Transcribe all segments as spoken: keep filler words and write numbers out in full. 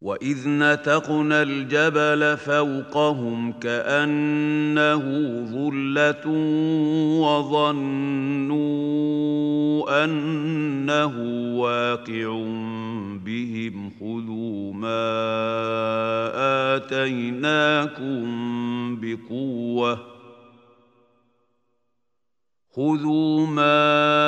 وإذ نتقنا الجبل فوقهم كأنه ظلة وظنوا أنه واقع بهم خذوا ما آتيناكم بقوة خذوا ما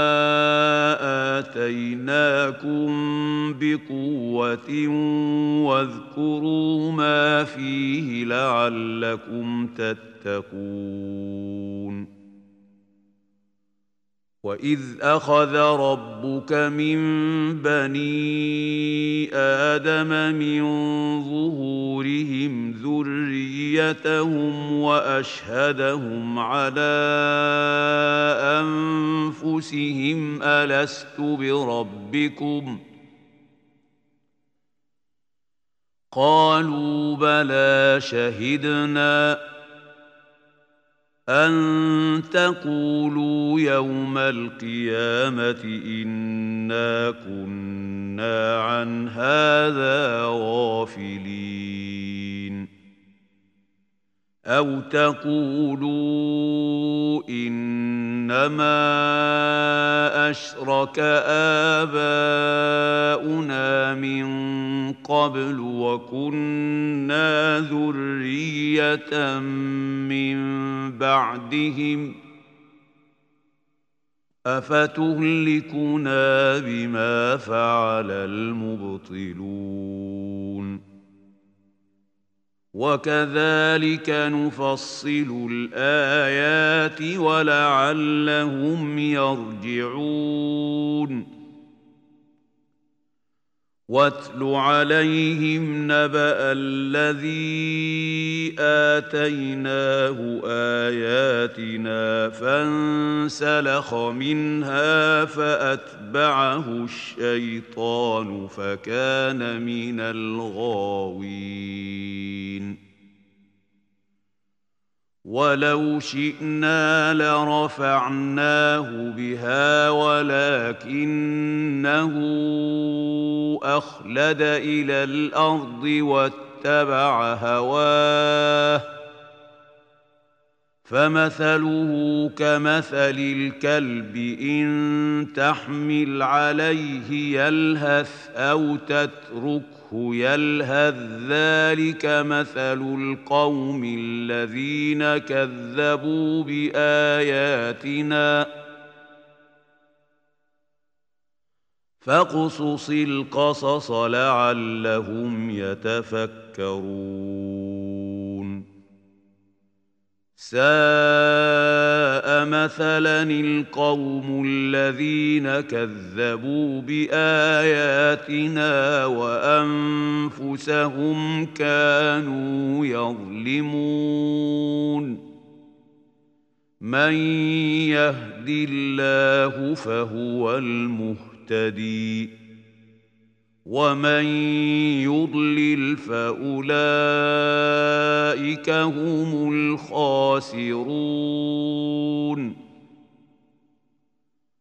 آتيناكم بقوة واذكروا ما فيه لعلكم تتقون وإذ أخذ ربك من بني آدم من ظهورهم ذريتهم وأشهدهم على أنفسهم ألست بربكم قالوا بلى شهدنا أن تقولوا يوم القيامة إنا كنا عن هذا غافلين أو تقولوا إنما أشرك آباؤنا من قبل وكنا ذرية من بعدهم أفتهلكنا بما فعل المبطلون وكذلك نفصل الآيات ولعلهم يرجعون واتل عليهم نبأ الذي آتيناه آياتنا فانسلخ منها فأتبعه الشيطان فكان من الغاوين ولو شئنا لرفعناه بها ولكنه أخلد إلى الأرض واتبع هواه فمثله كمثل الكلب إن تحمل عليه يلهث أو تتركه يلهث ذلك مثل القوم الذين كذبوا بآياتنا فاقصص القصص لعلهم يتفكرون ساء مثلا القوم الذين كذبوا بآياتنا وأنفسهم كانوا يظلمون من يهد الله فهو المهتدي ومن يضلل فأولئك هم الخاسرون